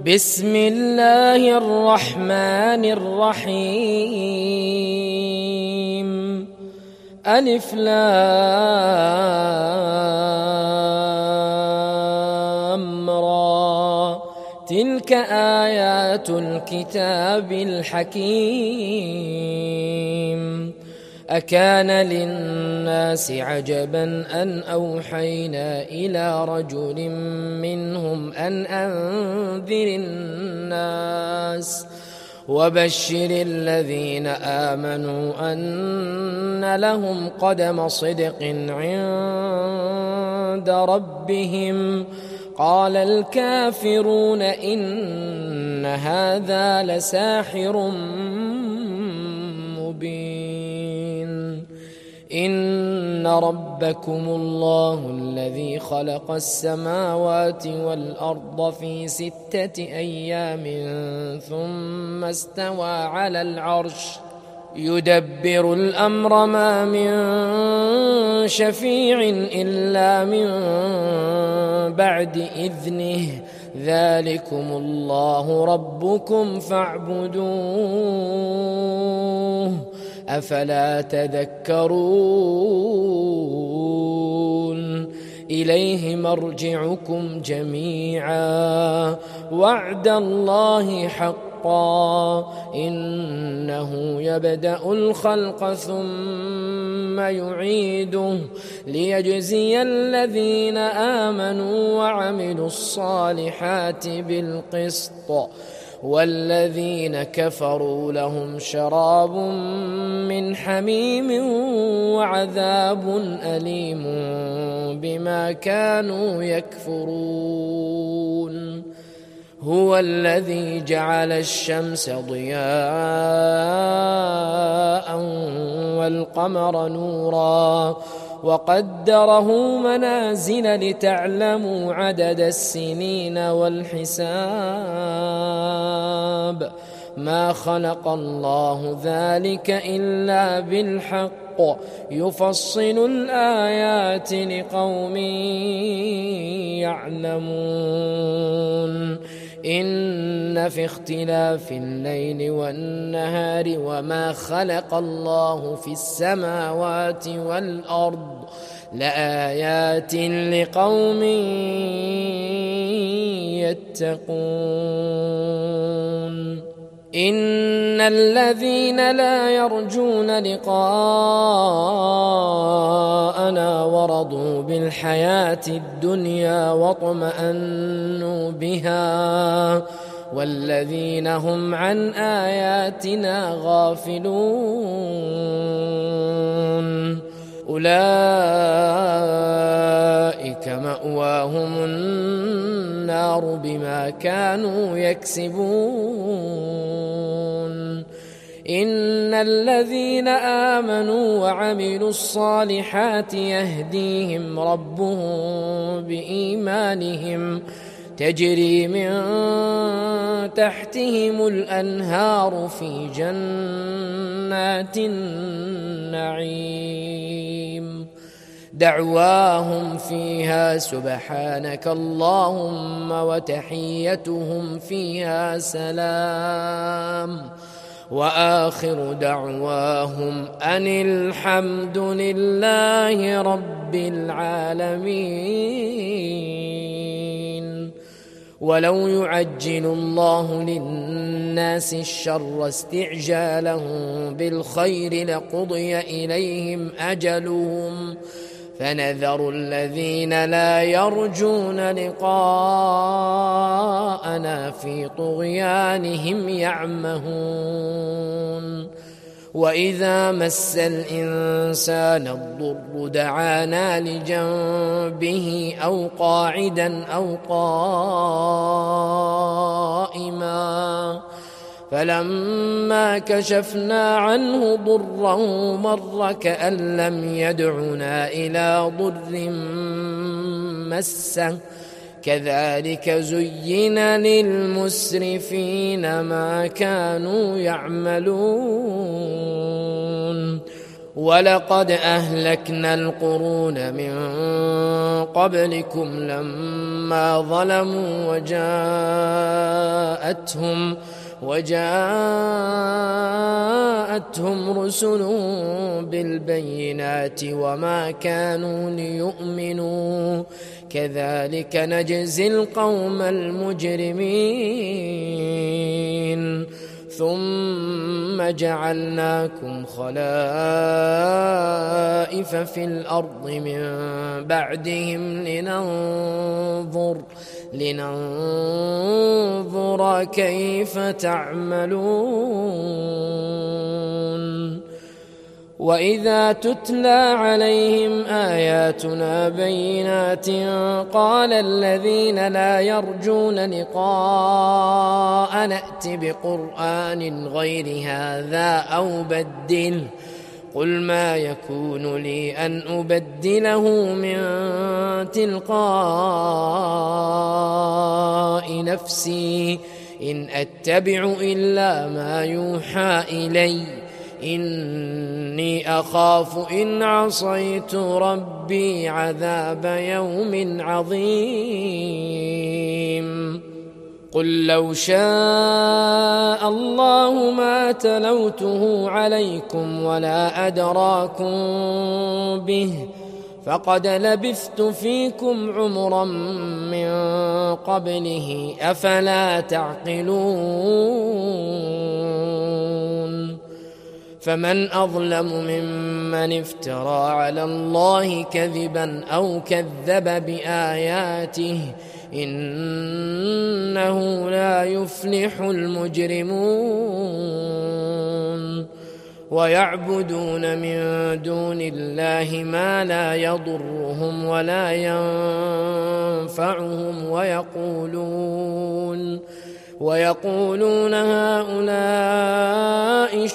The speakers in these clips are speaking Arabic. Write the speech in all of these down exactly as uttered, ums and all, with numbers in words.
بسم الله الرحمن الرحيم. ألف لام را، تلك آيات الكتاب الحكيم. أكان للناس عجبا أن أوحينا إلى رجل منهم أن أنذر الناس وبشر الذين آمنوا أن لهم قدم صدق عند ربهم. قال الكافرون إن هذا لساحر مبين. إن ربكم الله الذي خلق السماوات والأرض في ستة أيام ثم استوى على العرش يدبر الأمر، ما من شفيع إلا من بعد إذنه. ذلكم الله ربكم فاعبدوه، أفلا تذكرون. إليه مرجعكم جميعا، وعد الله حقا، إنه يبدأ الخلق ثم يعيده ليجزي الذين آمنوا وعملوا الصالحات بالقسط، والذين كفروا لهم شراب من حميم وعذاب أليم بما كانوا يكفرون. هو الذي جعل الشمس ضياء والقمر نورا وقدره منازل لتعلموا عدد السنين والحساب. ما خلق الله ذلك إلا بالحق، يفصل الآيات لقوم يعلمون. إن في اختلاف الليل والنهار وما خلق الله في السماوات والأرض لآيات لقوم يتقون. إن الذين لا يرجون لقاءنا ورضوا بالحياة الدنيا واطمأنوا بها، والذين هم عن آياتنا غافلون أولئك مأواهم النار بما كانوا يكسبون. إن الذين آمنوا وعملوا الصالحات يهديهم ربهم بإيمانهم، تجري من تحتهم الأنهار في جنات النعيم. دعواهم فيها سبحانك اللهم وتحيتهم فيها سلام، وآخر دعواهم أن الحمد لله رب العالمين. ولو يعجل الله للناس الشر استعجالهم بالخير لقضي إليهم أجلهم، فنذر الذين لا يرجون لقاءنا في طغيانهم يعمهون. وإذا مس الإنسان الضر دعانا لجنبه أو قاعدا أو قائما، فلما كشفنا عنه ضره مر كأن لم يدعنا إلى ضر مسه. كذلك زين للمسرفين ما كانوا يعملون. ولقد أهلكنا القرون من قبلكم لما ظلموا وجاءوا وجاءتهم وجاءتهم رسلهم بالبينات وما كانوا ليؤمنوا كذلك نجزي القوم المجرمين ثم جعلناكم خلائف في الأرض من بعدهم لننظر لننظر كيف تعملون وإذا تتلى عليهم آياتنا بينات قال الذين لا يرجون لقاء نأت بقرآن غير هذا أو بدله قل ما يكون لي أن أبدله من تلقاء نفسي إن أتبع إلا ما يوحى إلي إني أخاف إن عصيت ربي عذاب يوم عظيم قل لو شاء الله ما تلوته عليكم ولا أدراكم به فقد لبثت فيكم عمرا من قبله أفلا تعقلون فمن أظلم ممن افترى على الله كذبا أو كذب بآياته إنه لا يفلح المجرمون ويعبدون من دون الله ما لا يضرهم ولا ينفعهم ويقولون ويقولون هؤلاء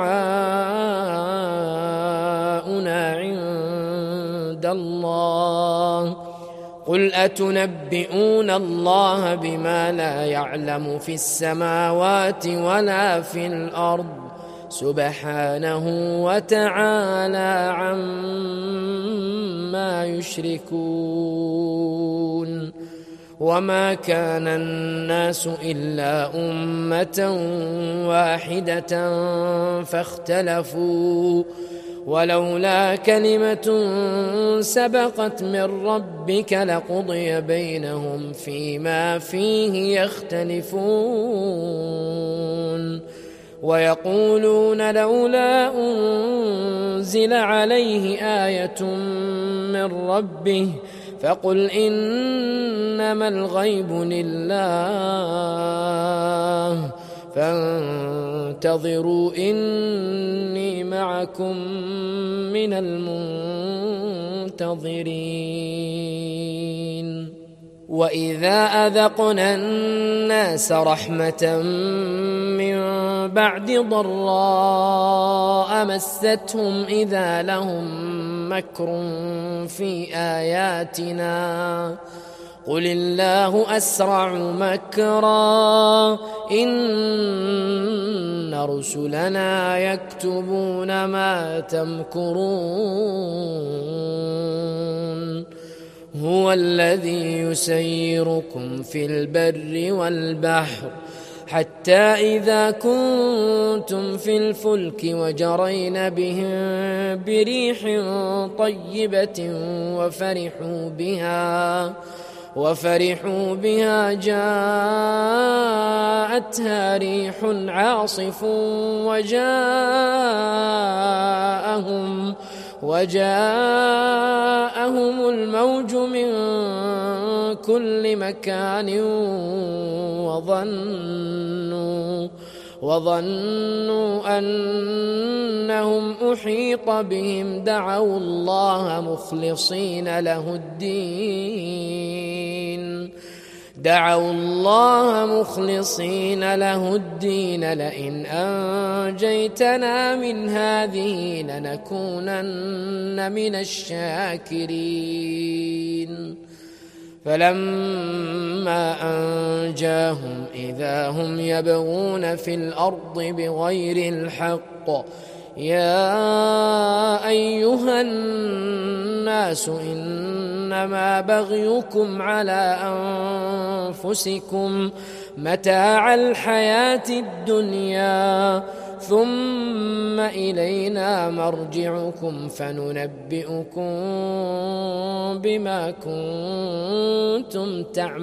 شفعاؤنا عند الله قل أتنبئون الله بما لا يعلم في السماوات ولا في الأرض سبحانه وتعالى عما يشركون وما كان الناس إلا أمة واحدة فاختلفوا ولولا كلمة سبقت من ربك لقضي بينهم فيما فيه يختلفون ويقولون لولا أنزل عليه آية من ربه فقل إنما الغيب لله فانتظروا إني معكم من المنتظرين وإذا أذقنا الناس رحمة من بعد ضراء مستهم إذا لهم مكر في آياتنا قل الله أسرع مكرا إن رسلنا يكتبون ما تمكرون هو الذي يسيركم في البر والبحر حتى إذا كنتم في الفلك وجرين بهم بريح طيبة وفرحوا بها وفرحوا بها جاءتها ريح عاصف وجاءهم وجاءهم الموج من كل مكان وظنوا وظنوا أنهم أحيط بهم دعوا الله مخلصين له الدين دعوا الله مخلصين له الدين لئن أنجيتنا من هذه لنكونن من الشاكرين فلما أنجاهم إذا هم يبغون في الأرض بغير الحق يا أيها الناس إنما بغيكم على أنفسكم متاع الحياة الدنيا ثم إلينا مرجعكم فننبئكم بما كنتم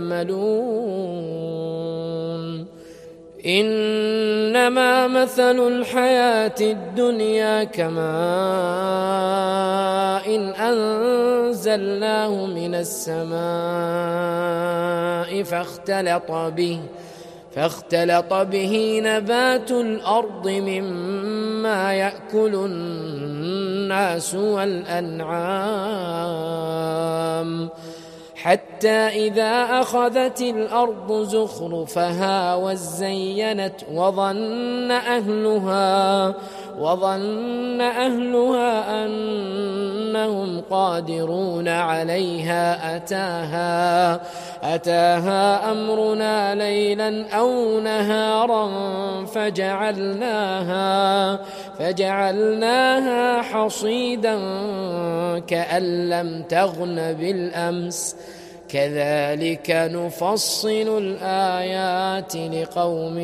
تعملون إنما مثل الحياة الدنيا كماء إن أنزلناه من السماء فاختلط به فاختلط به نبات الأرض مما يأكل الناس والأنعام حتى إذا أخذت الأرض زخرفها وزينت وظن أهلها وظن أهلها أنهم قادرون عليها أتاها أتاها أمرنا ليلا أو نهارا فجعلناها فجعلناها حصيدا كأن لم تغن بالأمس كذلك نفصل الآيات لقوم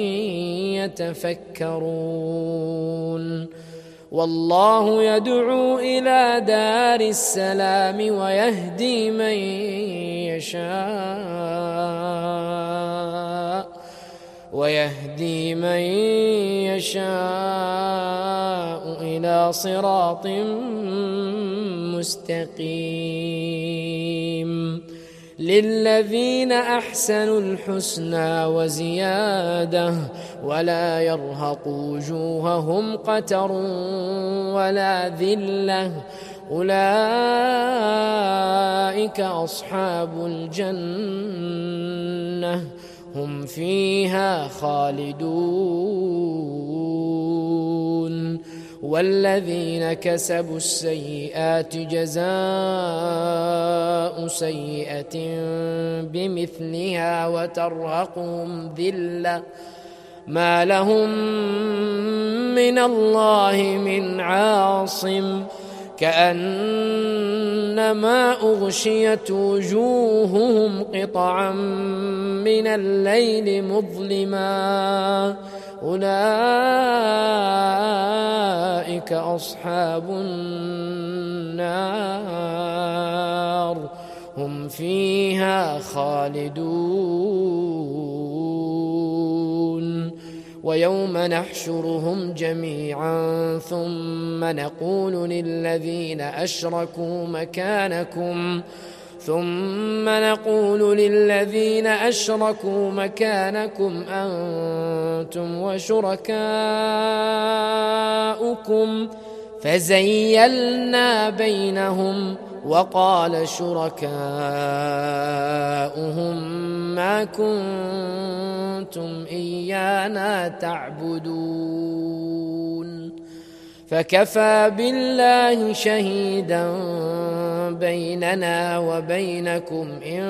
يتفكرون والله يدعو إلى دار السلام ويهدي من يشاء ويهدي من يشاء إلى صراط مستقيم للذين أحسنوا الحسنى وزيادة ولا يرهق وجوههم قتر ولا ذلة أولئك أصحاب الجنة هم فيها خالدون والذين كسبوا السيئات جزاء سيئة بمثلها وترهقهم ذلة ما لهم من الله من عاصم كأنما أغشيت وجوههم قطعا من الليل مظلما أولئك أصحاب النار هم فيها خالدون ويوم نحشرهم جميعا ثم نقول للذين أشركوا مكانكم ثم نقول للذين أشركوا مكانكم أنتم وشركاؤكم فزيلنا بينهم وقال شركاؤهم ما كنتم إيانا تعبدون فكفى بالله شهيدا بيننا وبينكم إن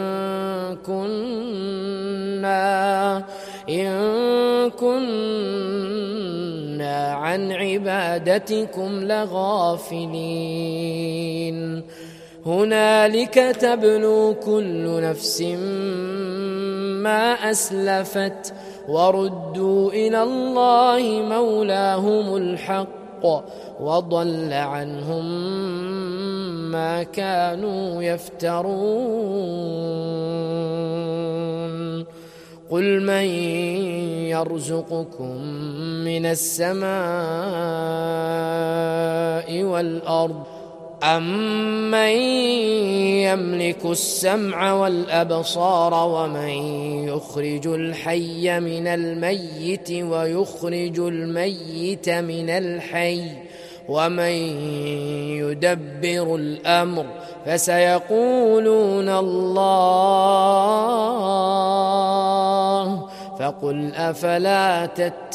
كنا إن كنا عن عبادتكم لغافلين هنالك تبلو كل نفس ما أسلفت وردوا إلى الله مولاهم الحق وضل عنهم ما كانوا يفترون قل من يرزقكم من السماء والأرض أمن يملك السمع والأبصار ومن يخرج الحي من الميت ويخرج الميت من الحي ومن يدبر الأمر فسيقولون الله فقل أفلا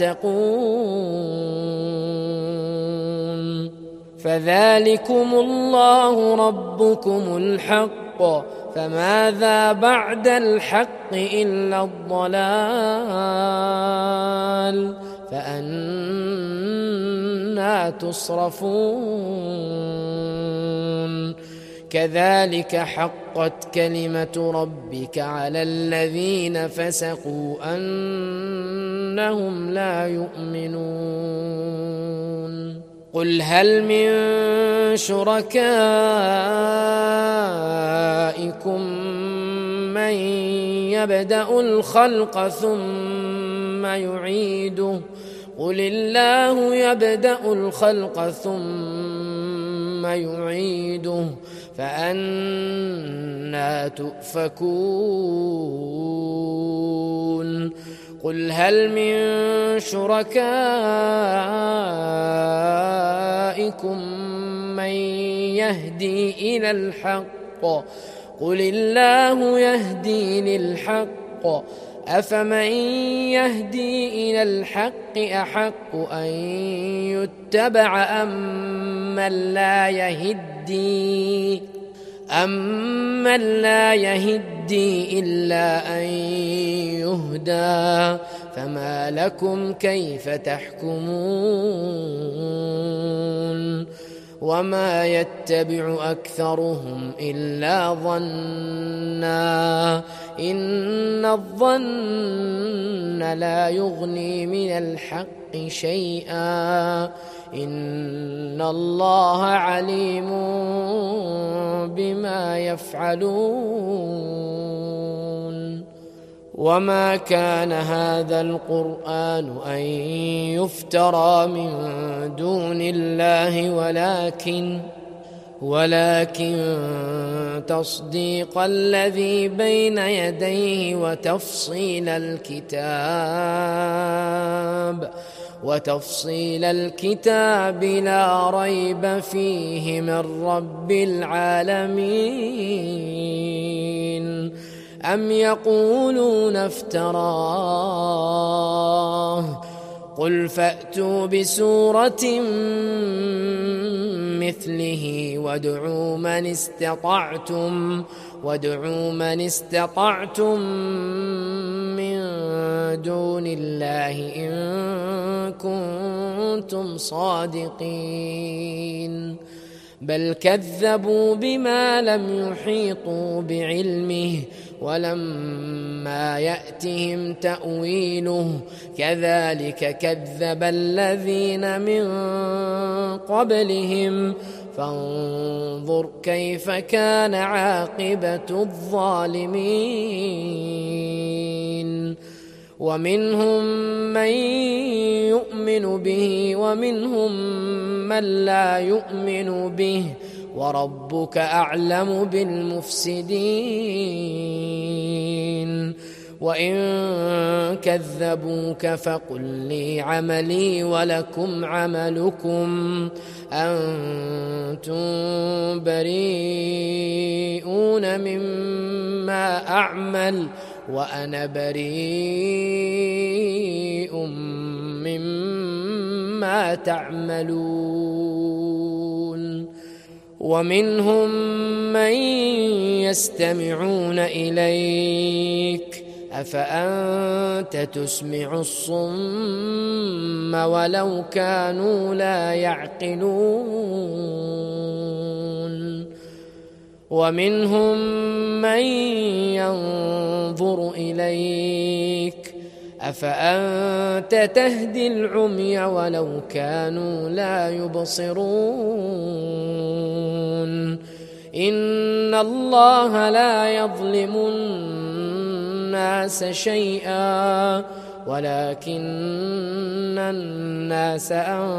تتقون فذلكم الله ربكم الحق فماذا بعد الحق إلا الضلال فأنى تصرفون كذلك حقت كلمة ربك على الذين فسقوا أنهم لا يؤمنون قل هل من شركائكم من يبدأ الخلق ثم يعيده قل الله يبدأ الخلق ثم يعيده فأنى تؤفكون قل هل من شركائكم من يهدي إلى الحق قل الله يهدي للحق أفمن يهدي إلى الحق أحق أن يتبع أم من لا يهدي أمن لا يهدي إلا أن يهدى فما لكم كيف تحكمون وما يتبع أكثرهم إلا ظنا إن الظن لا يغني من الحق شيئا إن الله عليم بما يفعلون وما كان هذا القرآن أن يفترى من دون الله ولكن ولكن تصديق الذي بين يديه وتفصيل الكتاب وتفصيل الكتاب لا ريب فيه من رب العالمين أم يقولون افتراه قل فأتوا بسورة مثله وادعوا من استطعتم وادعوا من استطعتم من دون الله إن كنتم صادقين بل كذبوا بما لم يحيطوا بعلمه ولما يأتهم تأويله كذلك كذب الذين من قبلهم فانظر كيف كان عاقبة الظالمين ومنهم من يؤمن به ومنهم من لا يؤمن به وربك أعلم بالمفسدين وإن كذبوك فقل لي عملي ولكم عملكم أنتم بريئون مما أعمل وأنا بريء مما تعملون ومنهم من يستمعون إليك أفأنت تسمع الصم ولو كانوا لا يعقلون ومنهم من ينظر إليك أفأنت تهدي العمي ولو كانوا لا يبصرون إن الله لا يظلم الناس شيئا ولكن الناس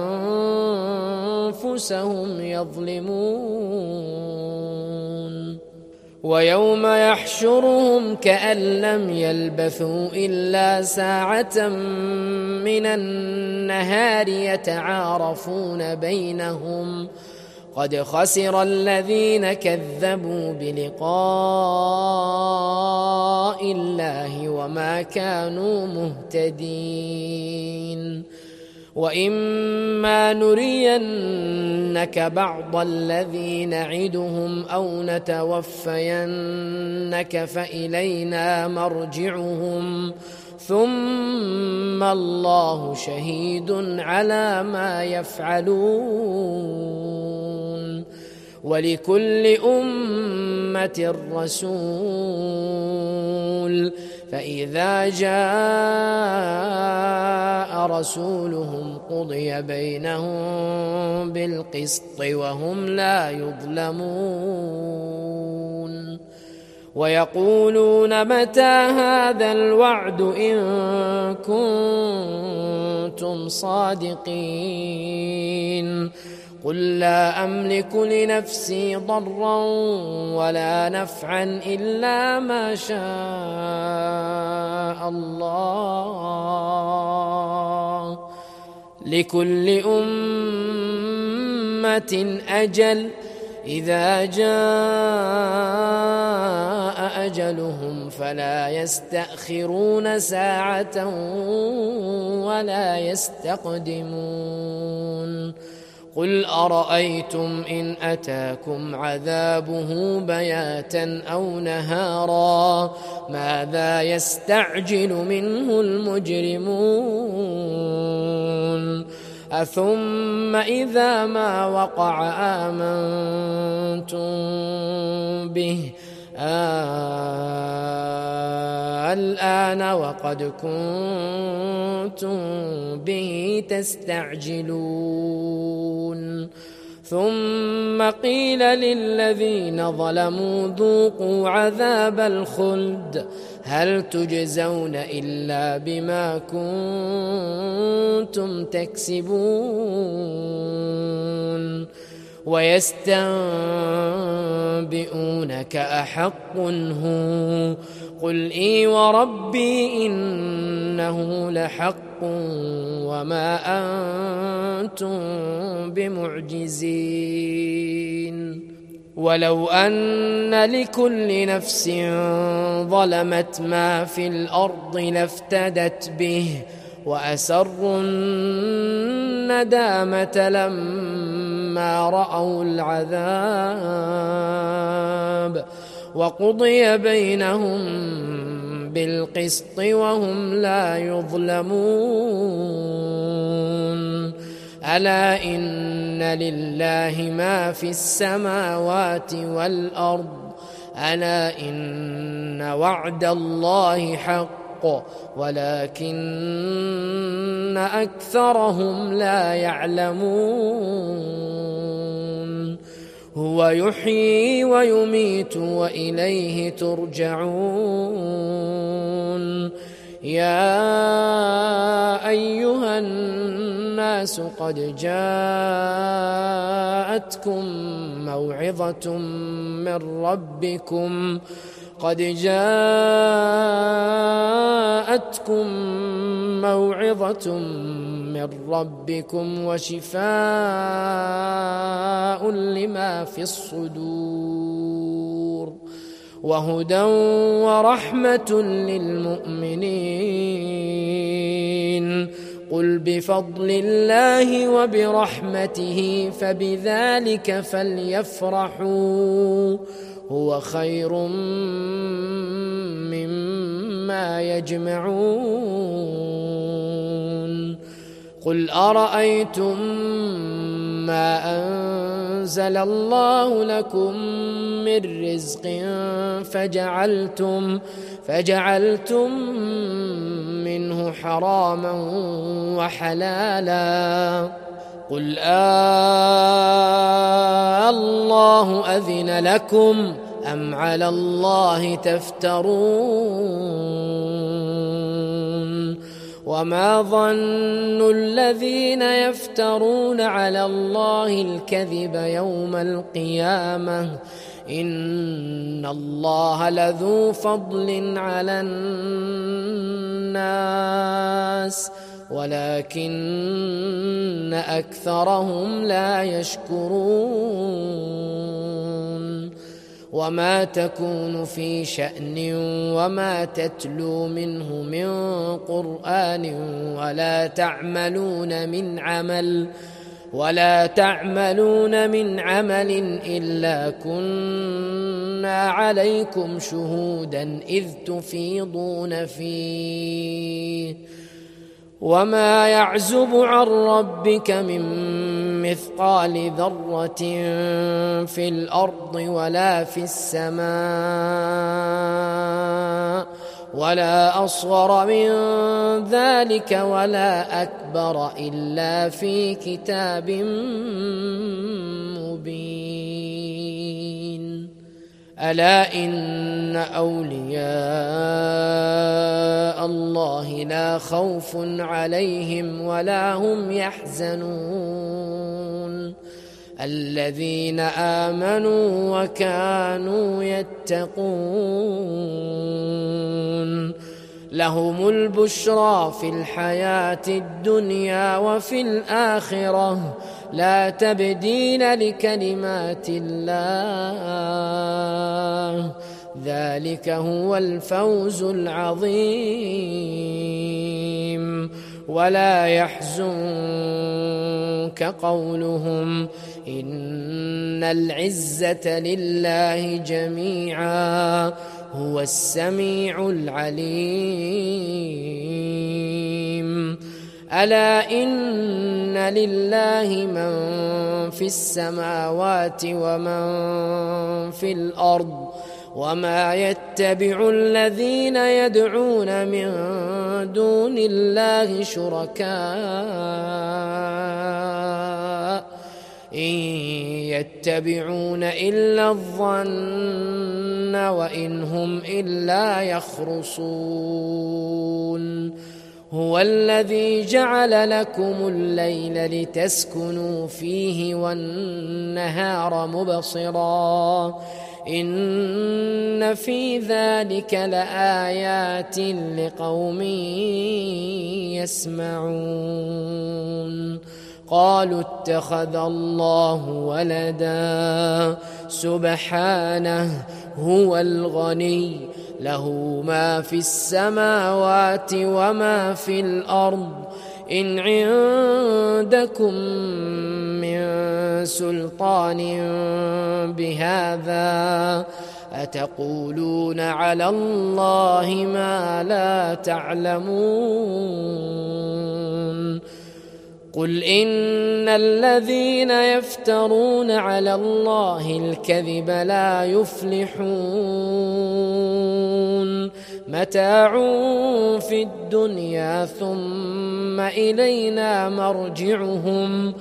أنفسهم يظلمون ويوم يحشرهم كأن لم يلبثوا إلا ساعة من النهار يتعارفون بينهم قد خسر الذين كذبوا بلقاء الله وما كانوا مهتدين وإما نرينك بعض الذي نعدهم أو نتوفينك فإلينا مرجعهم ثم الله شهيد على ما يفعلون ولكل أمة رسول فإذا جاء رسولهم قضي بينهم بالقسط وهم لا يظلمون ويقولون متى هذا الوعد إن كنتم صادقين قل لا أملك لنفسي ضرا ولا نفعا إلا ما شاء الله لكل أمة أجل إذا جاء أجلهم فلا يستأخرون ساعة ولا يستقدمون قل أرأيتم إن أتاكم عذابه بياتا أو نهارا ماذا يستعجل منه المجرمون أثم إذا ما وقع آمنتم به الآن وقد كنتم به تستعجلون ثم قيل للذين ظلموا ذوقوا عذاب الخلد هل تجزون إلا بما كنتم تكسبون ويستنبئونك أحق هو قل إي وربي إنه لحق وما أنتم بمعجزين ولو أن لكل نفس ظلمت ما في الأرض لافتدت به وأسروا الندامة لما رأوا العذاب وقضي بينهم بالقسط وهم لا يظلمون ألا إن لله ما في السماوات والأرض ألا إن وعد الله حق ولكن أكثرهم لا يعلمون هو يحيي ويميت وإليه ترجعون يا أيها الناس قد جاءتكم موعظة من ربكم قد جاءتكم موعظة من ربكم وشفاء لما في الصدور وهدى ورحمة للمؤمنين قل بفضل الله وبرحمته فبذلك فليفرحوا هو خير مما يجمعون قل أرأيتم ما أنزل الله لكم من رزق فجعلتم فجعلتم منه حراما وحلالا قل آه الله أذن لكم أم على الله تفترون وما ظن الذين يفترون على الله الكذب يوم القيامة إن الله لذو فضل على الناس ولكن أكثرهم لا يشكرون وما تكون في شأن وما تتلو منه من قرآن ولا تعملون من عمل ولا تعملون من عمل إلا كنا عليكم شهودا إذ تفيضون فيه وما يعزب عن ربك من مثقال ذرة في الأرض ولا في السماء ولا أصغر من ذلك ولا أكبر إلا في كتاب مبين. ألا إن أولياء الله لا خوف عليهم ولا هم يحزنون الذين آمنوا وكانوا يتقون لهم البشرى في الحياة الدنيا وفي الآخرة لا تبديل لكلمات الله ذلك هو الفوز العظيم. ولا يحزنك قولهم إن العزة لله جميعا هو السميع العليم. ألا إن لله من في السماوات ومن في الأرض وما يتبع الذين يدعون من دون الله شركاء إن يتبعون إلا الظن وإن هم إلا يخرصون. هو الذي جعل لكم الليل لتسكنوا فيه والنهار مبصرا إن في ذلك لآيات لقوم يسمعون. قالوا اتخذ الله ولدا سبحانه هو الغني له ما في السماوات وما في الأرض إن عندكم من سلطان بهذا أتقولون على الله ما لا تعلمون. قل إن الذين يفترون على الله الكذب لا يفلحون متاع في الدنيا ثم إلينا مرجعهم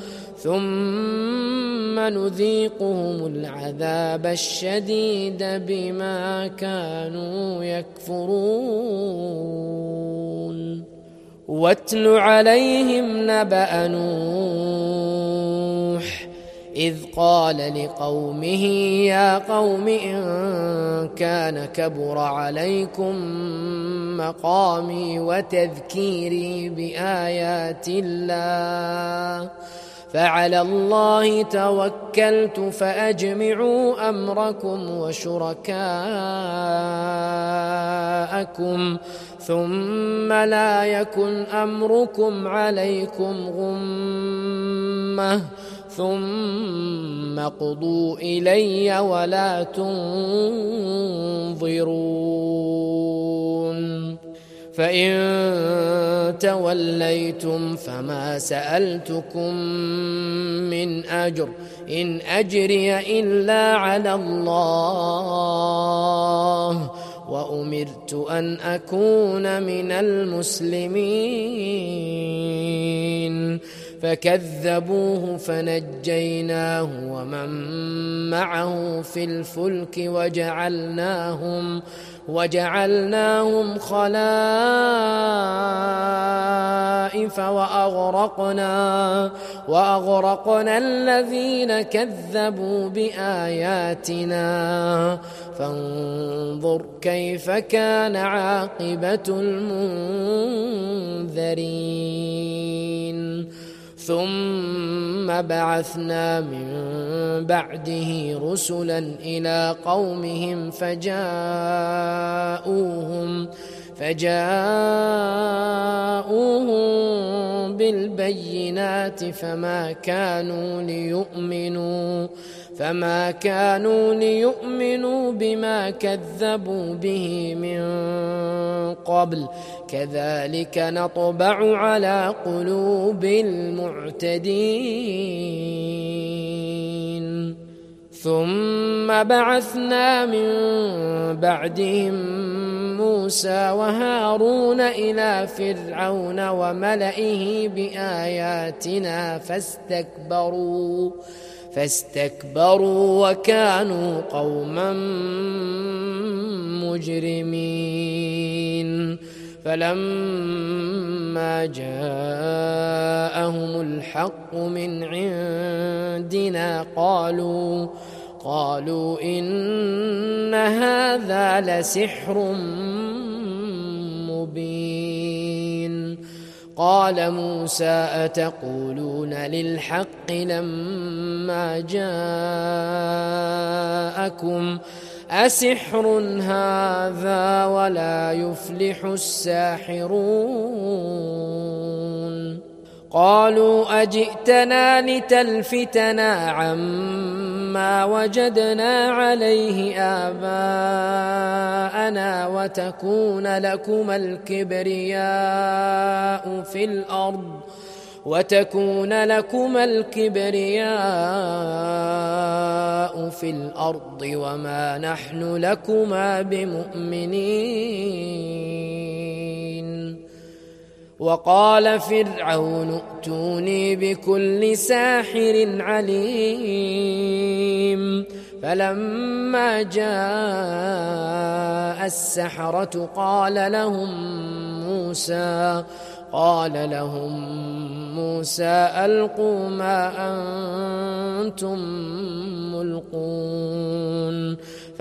ثم نذيقهم العذاب الشديد بما كانوا يكفرون. واتل عليهم نبأ نوح إذ قال لقومه يا قوم إن كان كبر عليكم مقامي وتذكيري بآيات الله فعلى الله توكلت فأجمعوا أمركم وشركاءكم ثم لا يكن أمركم عليكم غمة ثم قضوا إلي ولا تنظرون. فإن توليتم فما سألتكم من أجر إن أجري إلا على الله وأمرت أن أكون من المسلمين. فكذبوه فنجيناه ومن معه في الفلك وجعلناهم وجعلناهم خلائف وأغرقنا وأغرقنا الذين كذبوا بآياتنا فانظر كيف كان عاقبة المنذرين. ثم بعثنا من بعده رسلا إلى قومهم فجاءوهم فجاءوهم بالبينات فما كانوا ليؤمنوا فما كانوا ليؤمنوا بما كذبوا به من قبل كذلك نطبع على قلوب المعتدين ثم بعثنا من بعدهم موسى وهارون إلى فرعون وملئه بآياتنا فاستكبروا فاستكبروا وكانوا قوما مجرمين فلما جاءهم الحق من عندنا قالوا قالوا إن هذا لسحر مبين قال موسى أتقولون للحق لما جاءكم أسحر هذا ولا يفلح الساحرون قالوا أجئتنا لتلفتنا عما وجدنا عليه آباءنا وتكون لكما الكبرياء في الأرض وتكون لكما الكبرياء في الأرض وما نحن لكما بمؤمنين وقال فرعون ائتوني بكل ساحر عليم فلما جاء السحرة قال لهم موسى قال لهم موسى ألقوا ما أنتم ملقون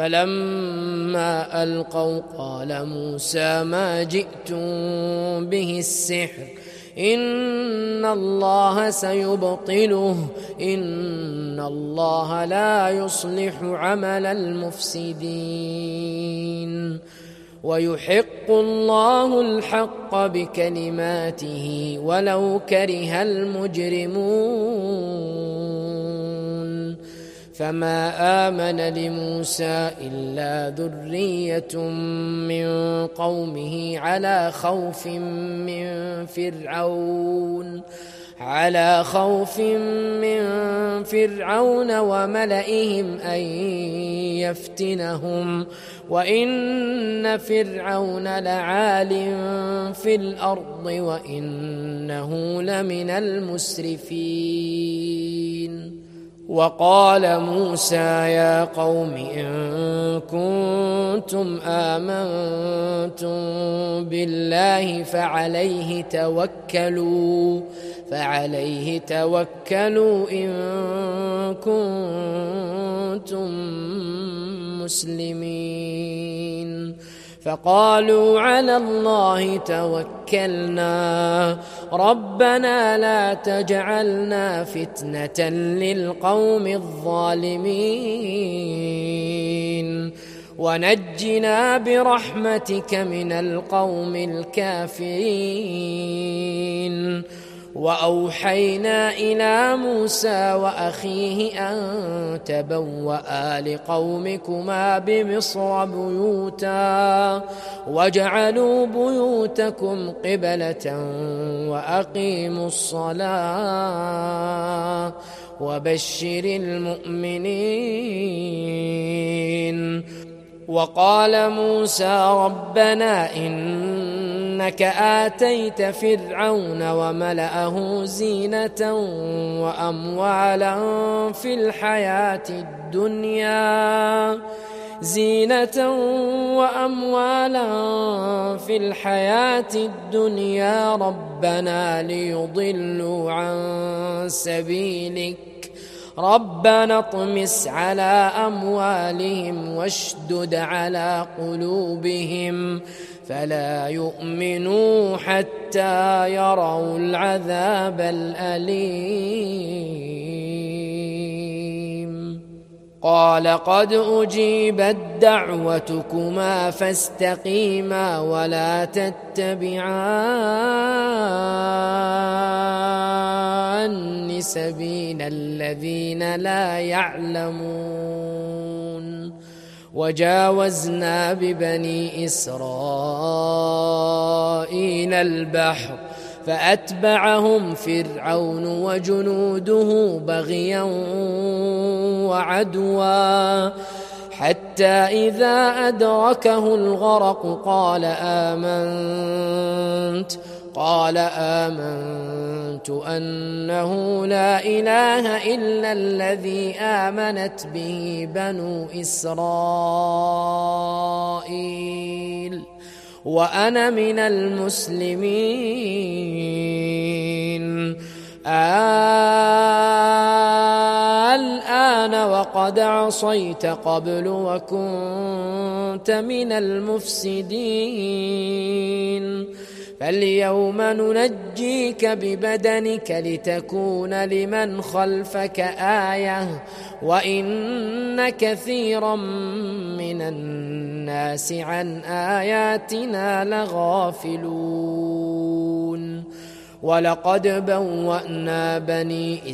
فلما ألقوا قال موسى ما جئتم به السحر إن الله سيبطله إن الله لا يصلح عمل المفسدين ويحق الله الحق بكلماته ولو كره المجرمون فما آمن لموسى إلا ذرية من قومه على خوف من فرعون على خوف من فرعون وملئهم أن يفتنهم وإن فرعون لعال في الأرض وإنه لمن المسرفين وقال موسى يا قوم إن كنتم آمنتم بالله فعليه توكلوا فعليه توكلوا إن كنتم مسلمين فقالوا على الله توكلنا ربنا لا تجعلنا فتنة للقوم الظالمين ونجنا برحمتك من القوم الكافرين وأوحينا إلى موسى وأخيه أن تبوأ لقومكما بمصر بيوتا واجعلوا بيوتكم قبلة وأقيموا الصلاة وبشر المؤمنين وقال موسى ربنا إنك آتيت فرعون وملأه زينة وأموالا في الحياة الدنيا زينة وأموالا في الحياة الدنيا ربنا ليضلوا عن سبيلك ربنا اطمس على أموالهم واشدد على قلوبهم فلا يؤمنوا حتى يروا العذاب الأليم قال قد أجيبت دعوتكما فاستقيما ولا تتبعان سبيل الذين لا يعلمون. وجاوزنا ببني إسرائيل البحر فأتبعهم فرعون وجنوده بغيا وعدوا حتى إذا أدركه الغرق قال آمنت قال آمنت أنه لا إله إلا الذي آمنت به بنو إسرائيل وأنا من المسلمين. الآن وقد عصيت قبل وكنت من المفسدين فاليوم ننجيك ببدنك لتكون لمن خلفك آية وإن كثيرا من الناس عن آياتنا لغافلون. ولقد بوأنا بني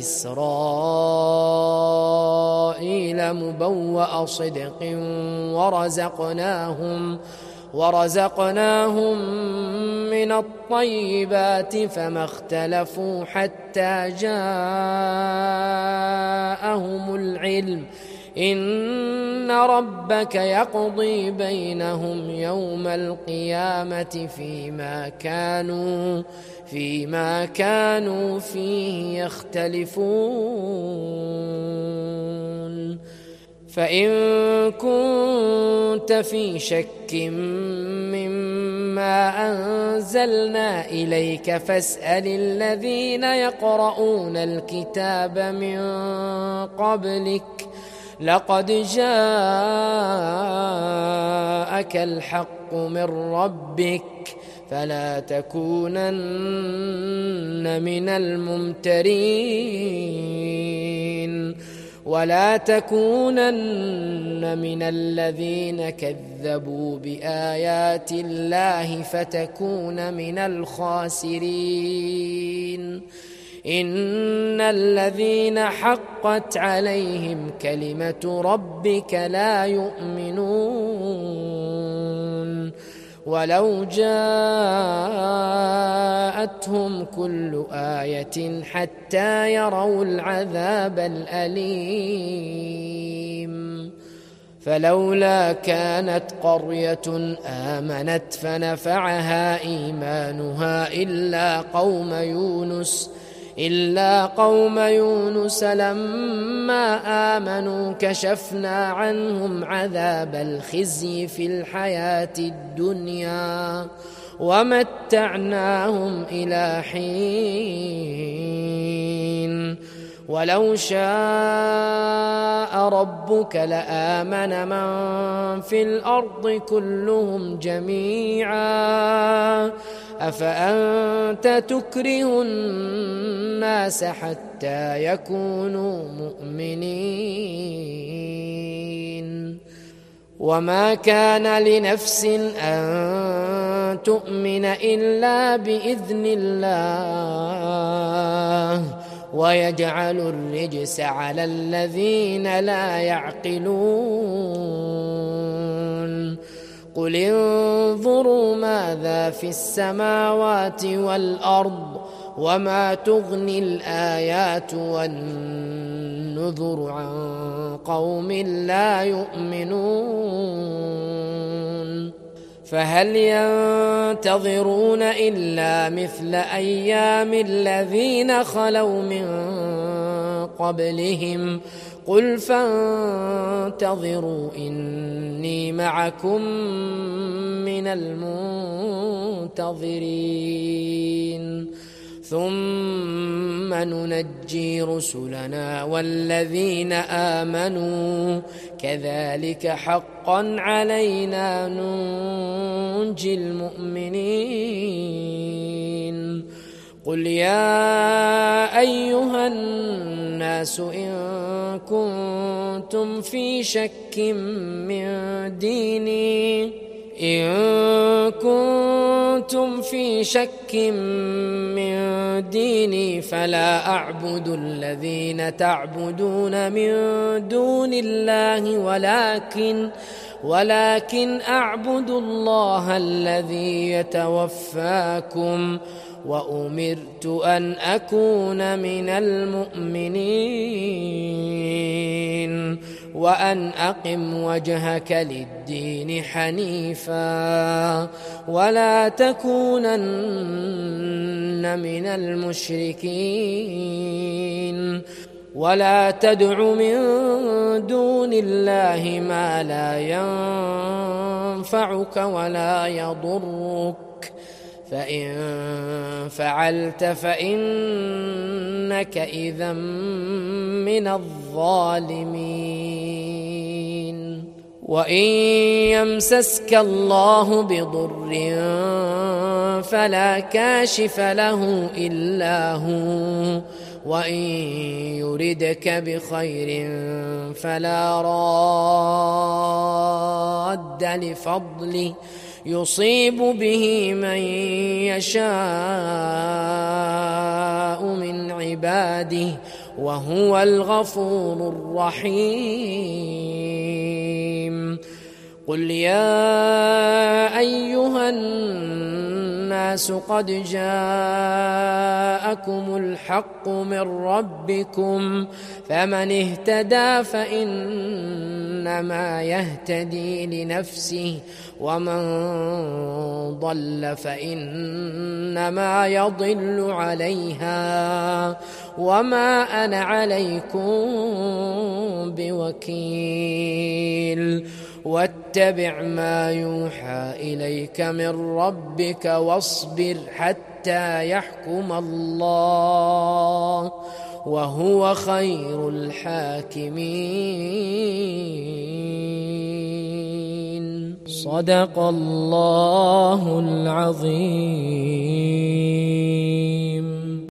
إسرائيل مبوأ صدق ورزقناهم ورزقناهم من الطيبات فما اختلفوا حتى جاءهم العلم إن ربك يقضي بينهم يوم القيامة فيما كانوا فيما كانوا فيه يختلفون. فإن كنت في شك مما أنزلنا إليك فاسأل الذين يقرؤون الكتاب من قبلك لقد جاءك الحق من ربك فلا تكونن من الممترين ولا تكونن من الذين كذبوا بآيات الله فتكون من الخاسرين. إن الذين حقت عليهم كلمة ربك لا يؤمنون ولو جاءتهم كل آية حتى يروا العذاب الأليم. فلولا كانت قرية آمنت فنفعها إيمانها إلا قوم يونس إلا قوم يونس لما آمنوا كشفنا عنهم عذاب الخزي في الحياة الدنيا ومتعناهم إلى حين. ولو شاء ربك لآمن من في الأرض كلهم جميعا أفأنت تكره الناس حتى يكونوا مؤمنين. وما كان لنفس أن تؤمن إلا بإذن الله ويجعل الرجس على الذين لا يعقلون. قل انظروا ماذا في السماوات والأرض وما تغني الآيات والنذر عن قوم لا يؤمنون. فهل ينتظرون إلا مثل أيام الذين خلوا من قبلهم قل فانتظروا إني معكم من المنتظرين. ثم ننجي رسلنا والذين آمنوا كذلك حقا علينا ننجي المؤمنين. قل يا أيها الناس إن كنتم في شك من ديني إن كنتم في شك من ديني فلا أعبد الذين تعبدون من دون الله ولكن ولكن أعبد الله الذي يتوفاكم وأمرت أن أكون من المؤمنين وأن أقم وجهك للدين حنيفا ولا تكونن من المشركين ولا تدع من دون الله ما لا ينفعك ولا يضرك فإن فعلت فإنك إذا من الظالمين وإن يمسسك الله بضر فلا كاشف له إلا هو وإن يردك بخير فلا راد لفضله يصيب به من يشاء من عباده وهو الغفور الرحيم قل يا أيها الناس قد جاءكم الحق من ربكم فمن اهتدى فإنما يهتدي لنفسه ومن ضل فإنما يضل عليها وما أنا عليكم بوكيل واتبع ما يوحى إليك من ربك واصبر حتى يحكم الله وهو خير الحاكمين. صدق الله العظيم.